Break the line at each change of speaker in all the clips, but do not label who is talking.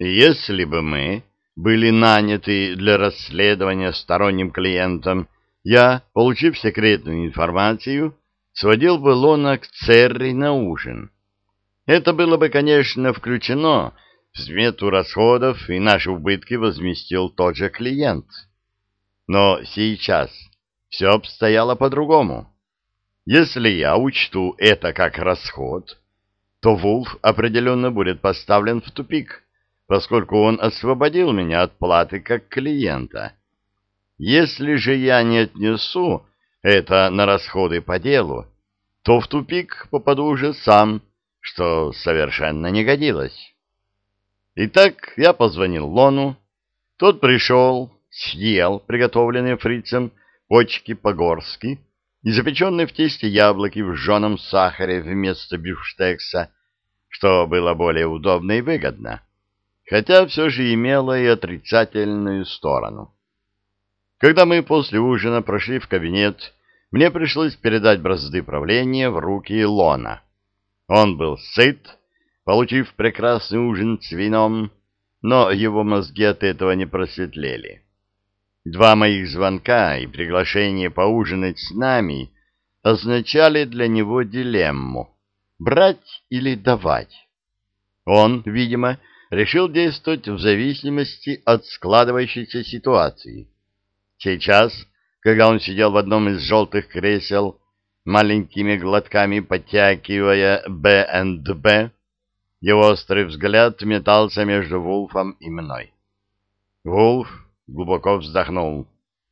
Если бы мы были наняты для расследования сторонним клиентом, я, получив секретную информацию, сводил бы Лона к Церри на ужин. Это было бы, конечно, включено в смету расходов, и наши убытки возместил тот же клиент. Но сейчас все обстояло по-другому. Если я учту это как расход, то Вулф определенно будет поставлен в тупик, поскольку он освободил меня от платы как клиента. Если же я не отнесу это на расходы по делу, то в тупик попаду уже сам, что совершенно не годилось. Итак, я позвонил Лону. Тот пришел, съел приготовленные фрицем почки по-горски и запеченные в тесте яблоки в жженом сахаре вместо бифштекса, что было более удобно и выгодно, хотя все же имело и отрицательную сторону. Когда мы после ужина прошли в кабинет, мне пришлось передать бразды правления в руки Лона. Он был сыт, получив прекрасный ужин с вином, но его мозги от этого не просветлели. 2 моих звонка и приглашение поужинать с нами означали для него дилемму — брать или давать. Он, видимо, решил действовать в зависимости от складывающейся ситуации. Сейчас, когда он сидел в одном из желтых кресел, маленькими глотками подтягивая Б&Б, его острый взгляд метался между Вулфом и мной. Вулф глубоко вздохнул.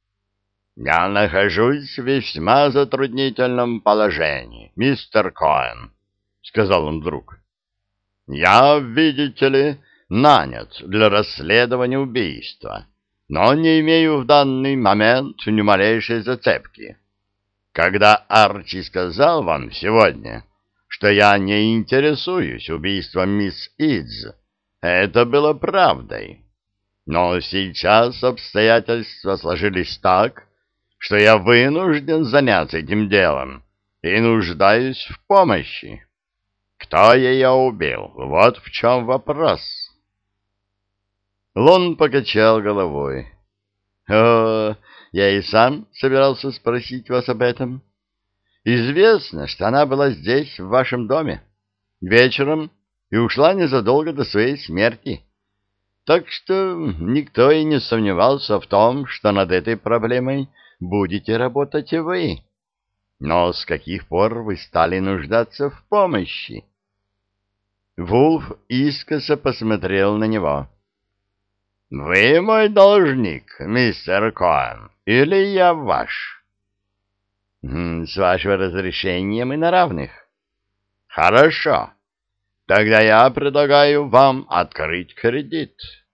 «Я нахожусь в весьма затруднительном положении, мистер Коэн», — сказал он вдруг. «Я, видите ли, нанят для расследования убийства, но не имею в данный момент ни малейшей зацепки. Когда Арчи сказал вам сегодня, что я не интересуюсь убийством мисс Идз, это было правдой. Но сейчас обстоятельства сложились так, что я вынужден заняться этим делом и нуждаюсь в помощи. Кто ее убил? Вот в чем вопрос». Лон покачал головой. «О, я и сам собирался спросить вас об этом. Известно, что она была здесь, в вашем доме, вечером и ушла незадолго до своей смерти. Так что никто и не сомневался в том, что над этой проблемой будете работать и вы. Но с каких пор вы стали нуждаться в помощи?» Вулф искоса посмотрел на него. «Вы мой должник, мистер Коэн, или я ваш?» «С вашего разрешения мы на равных». «Хорошо. Тогда я предлагаю вам открыть кредит.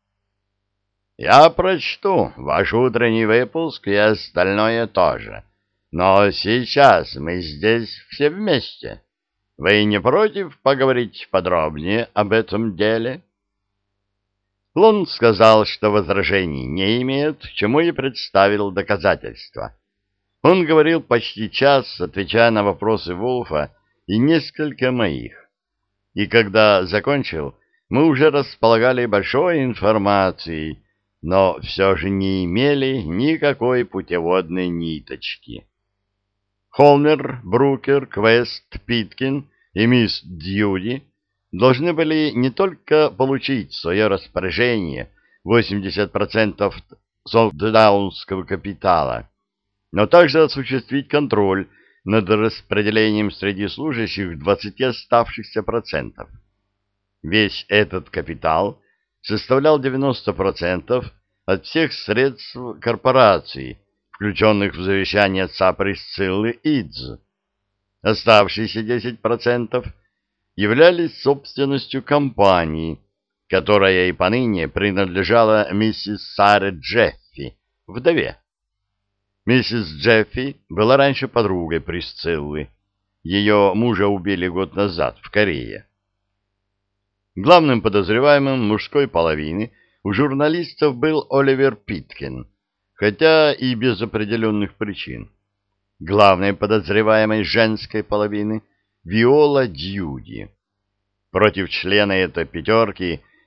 Я прочту ваш утренний выпуск и остальное тоже. Но сейчас мы здесь все вместе. Вы не против поговорить подробнее об этом деле?» Лун сказал, что возражений не имеет, чему и представил доказательства. Он говорил почти час, отвечая на вопросы Вулфа и несколько моих. И когда закончил, мы уже располагали большой информацией, но все же не имели никакой путеводной ниточки. Холмер, Брукер, Квест, Питкин и мисс Дьюди должны были не только получить в свое распоряжение 80% солдаунского капитала, но также осуществить контроль над распределением среди служащих 20 оставшихся процентов. Весь этот капитал составлял 90% от всех средств корпорации, включенных в завещание отца Присциллы Идз. Оставшиеся 10% являлись собственностью компании, которая и поныне принадлежала миссис Саре Джеффи, вдове. Миссис Джеффи была раньше подругой Присциллы. Ее мужа убили год назад в Корее. Главным подозреваемым мужской половины у журналистов был Оливер Питкин, хотя и без определенных причин. Главной подозреваемой женской половины — Виола Дьюди. Против члена этой пятерки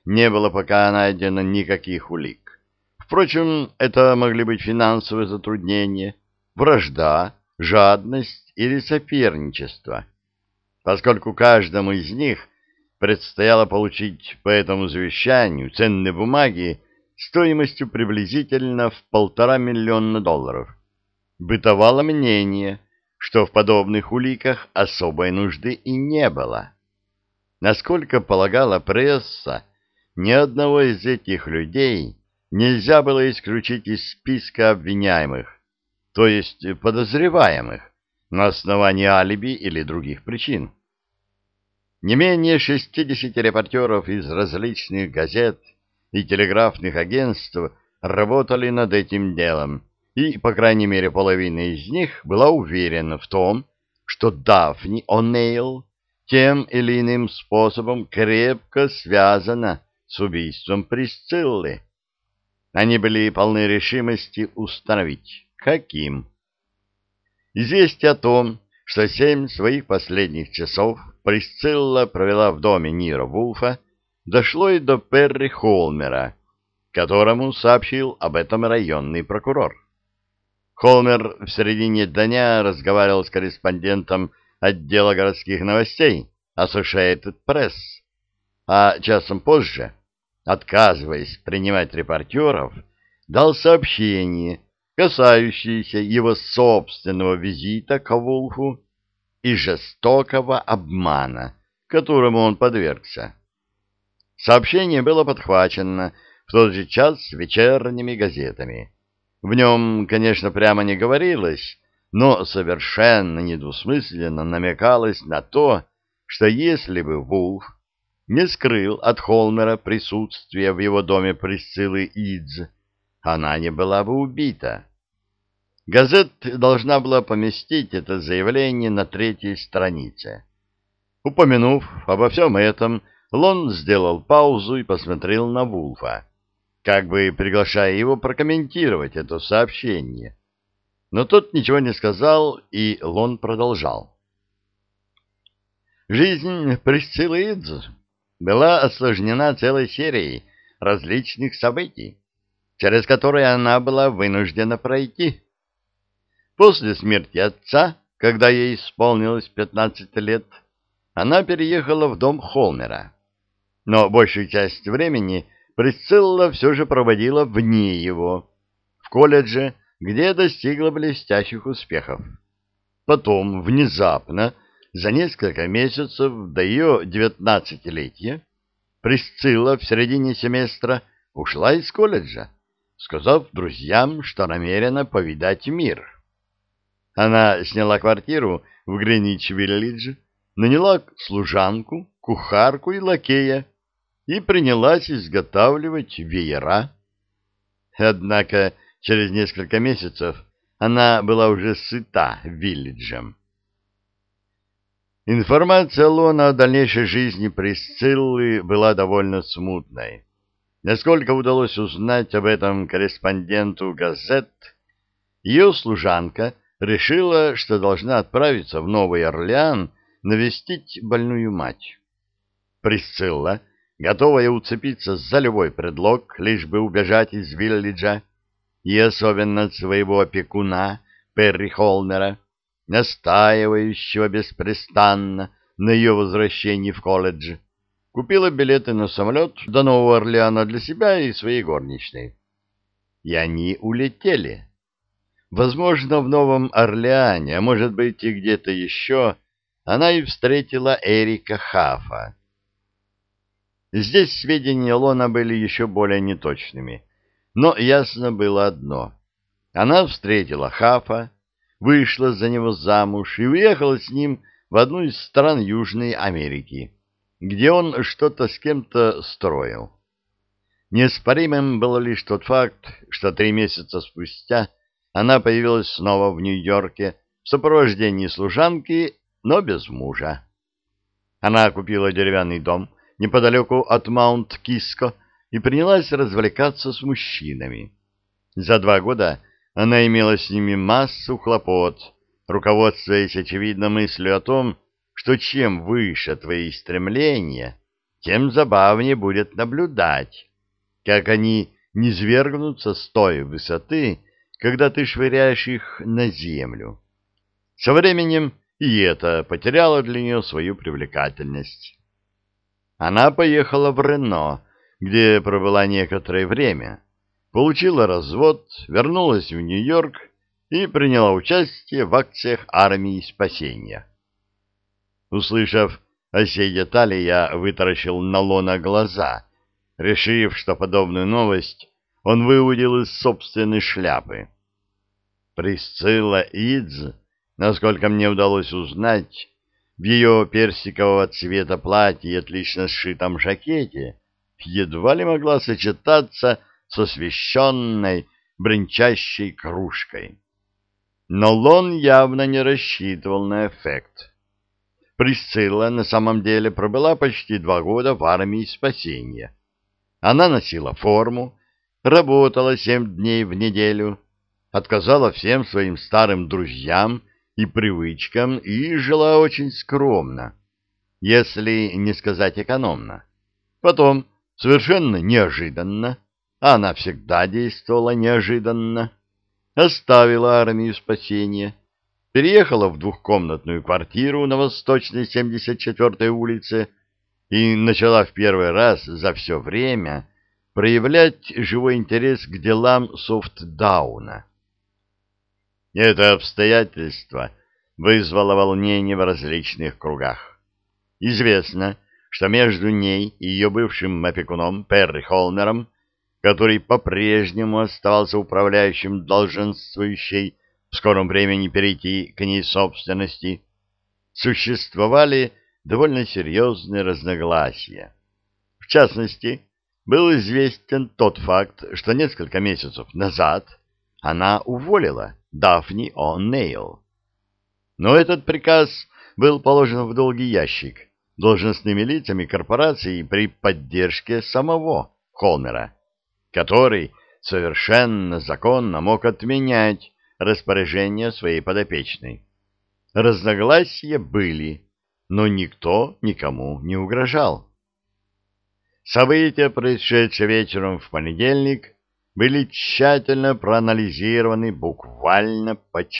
не было пока найдено никаких улик. Впрочем, это могли быть финансовые затруднения, вражда, жадность или соперничество, поскольку каждому из них предстояло получить по этому завещанию ценные бумаги стоимостью приблизительно в $1,5 миллиона. Бытовало мнение, что в подобных уликах особой нужды и не было. Насколько полагала пресса, ни одного из этих людей нельзя было исключить из списка обвиняемых, то есть подозреваемых, на основании алиби или других причин. Не менее 60 репортеров из различных газет и телеграфных агентств работали над этим делом, и, по крайней мере, половина из них была уверена в том, что Дафни О'Нейл тем или иным способом крепко связана с убийством Присциллы. Они были полны решимости установить, каким. Известие о том, что 7 своих последних часов Присцилла провела в доме Ниро Вулфа, дошло и до Перри Холмера, которому сообщил об этом районный прокурор. Холмер в середине дня разговаривал с корреспондентом отдела городских новостей Associated Press, а часом позже, отказываясь принимать репортеров, дал сообщение, касающееся его собственного визита к Вулфу и жестокого обмана, которому он подвергся. Сообщение было подхвачено в тот же час вечерними газетами. В нем, конечно, прямо не говорилось, но совершенно недвусмысленно намекалось на то, что если бы Вулф не скрыл от Холмера присутствие в его доме Присциллы Идз, она не была бы убита. Газета должна была поместить это заявление на 3-й странице. Упомянув обо всем этом, Лон сделал паузу и посмотрел на Вулфа, как бы приглашая его прокомментировать это сообщение. Но тот ничего не сказал, и Лон продолжал. Жизнь Присциллы Идз была осложнена целой серией различных событий, через которые она была вынуждена пройти. После смерти отца, когда ей исполнилось 15 лет, она переехала в дом Холмера. Но большую часть времени Присцилла все же проводила вне его, в колледже, где достигла блестящих успехов. Потом, внезапно, за несколько месяцев до ее 19-летия, Присцилла в середине семестра ушла из колледжа, сказав друзьям, что намерена повидать мир. Она сняла квартиру в Гринвич-Виллидж, наняла служанку, кухарку и лакея и принялась изготавливать веера. Однако через несколько месяцев она была уже сыта Виллиджем. Информация Лона о дальнейшей жизни Присциллы была довольно смутной. Насколько удалось узнать об этом корреспонденту газет, ее служанка решила, что должна отправиться в Новый Орлеан навестить больную мать. Присцилла, готовая уцепиться за любой предлог, лишь бы убежать из Виллиджа, и особенно от своего опекуна Перри Холмера, настаивающего беспрестанно на ее возвращении в колледж, купила билеты на самолет до Нового Орлеана для себя и своей горничной. И они улетели. Возможно, в Новом Орлеане, а может быть и где-то еще, она и встретила Эрика Хафа. Здесь сведения Лона были еще более неточными, но ясно было одно. Она встретила Хафа, вышла за него замуж и уехала с ним в одну из стран Южной Америки, где он что-то с кем-то строил. Неоспоримым был лишь тот факт, что 3 месяца спустя она появилась снова в Нью-Йорке в сопровождении служанки, но без мужа. Она купила деревянный дом неподалеку от Маунт-Киско и принялась развлекаться с мужчинами. За 2 года она имела с ними массу хлопот, руководствуясь очевидно мыслью о том, что чем выше твои стремления, тем забавнее будет наблюдать, как они низвергнутся с той высоты, когда ты швыряешь их на землю. Со временем и это потеряло для нее свою привлекательность. Она поехала в Рено, где пробыла некоторое время, получила развод, вернулась в Нью-Йорк и приняла участие в акциях армии спасения. Услышав о сей детали, я вытаращил на Лона глаза, решив, что подобную новость он выудил из собственной шляпы. Присцилла Идз, насколько мне удалось узнать, в ее персикового цвета платье и отлично сшитом жакете едва ли могла сочетаться с освещенной бренчащей кружкой. Но Лон явно не рассчитывал на эффект. Присцилла на самом деле пробыла почти 2 года в армии спасения. Она носила форму, работала 7 дней в неделю, отказала всем своим старым друзьям и привычкам и жила очень скромно, если не сказать экономно. Потом, совершенно неожиданно, а она всегда действовала неожиданно, оставила армию спасения, переехала в 2-комнатную квартиру на Восточной 74-й улице и начала в первый раз за все время проявлять живой интерес к делам Софтдауна. Это обстоятельство вызвало волнение в различных кругах. Известно, что между ней и ее бывшим опекуном Перри Холмером, который по-прежнему оставался управляющим долженствующей в скором времени перейти к ней собственности, существовали довольно серьезные разногласия. В частности, был известен тот факт, что несколько месяцев назад она уволила Дафни О'Нейл. Но этот приказ был положен в долгий ящик должностными лицами корпорации при поддержке самого Холмера, который совершенно законно мог отменять распоряжения своей подопечной. Разногласия были, но никто никому не угрожал. События, происшедшие вечером в понедельник, были тщательно проанализированы буквально по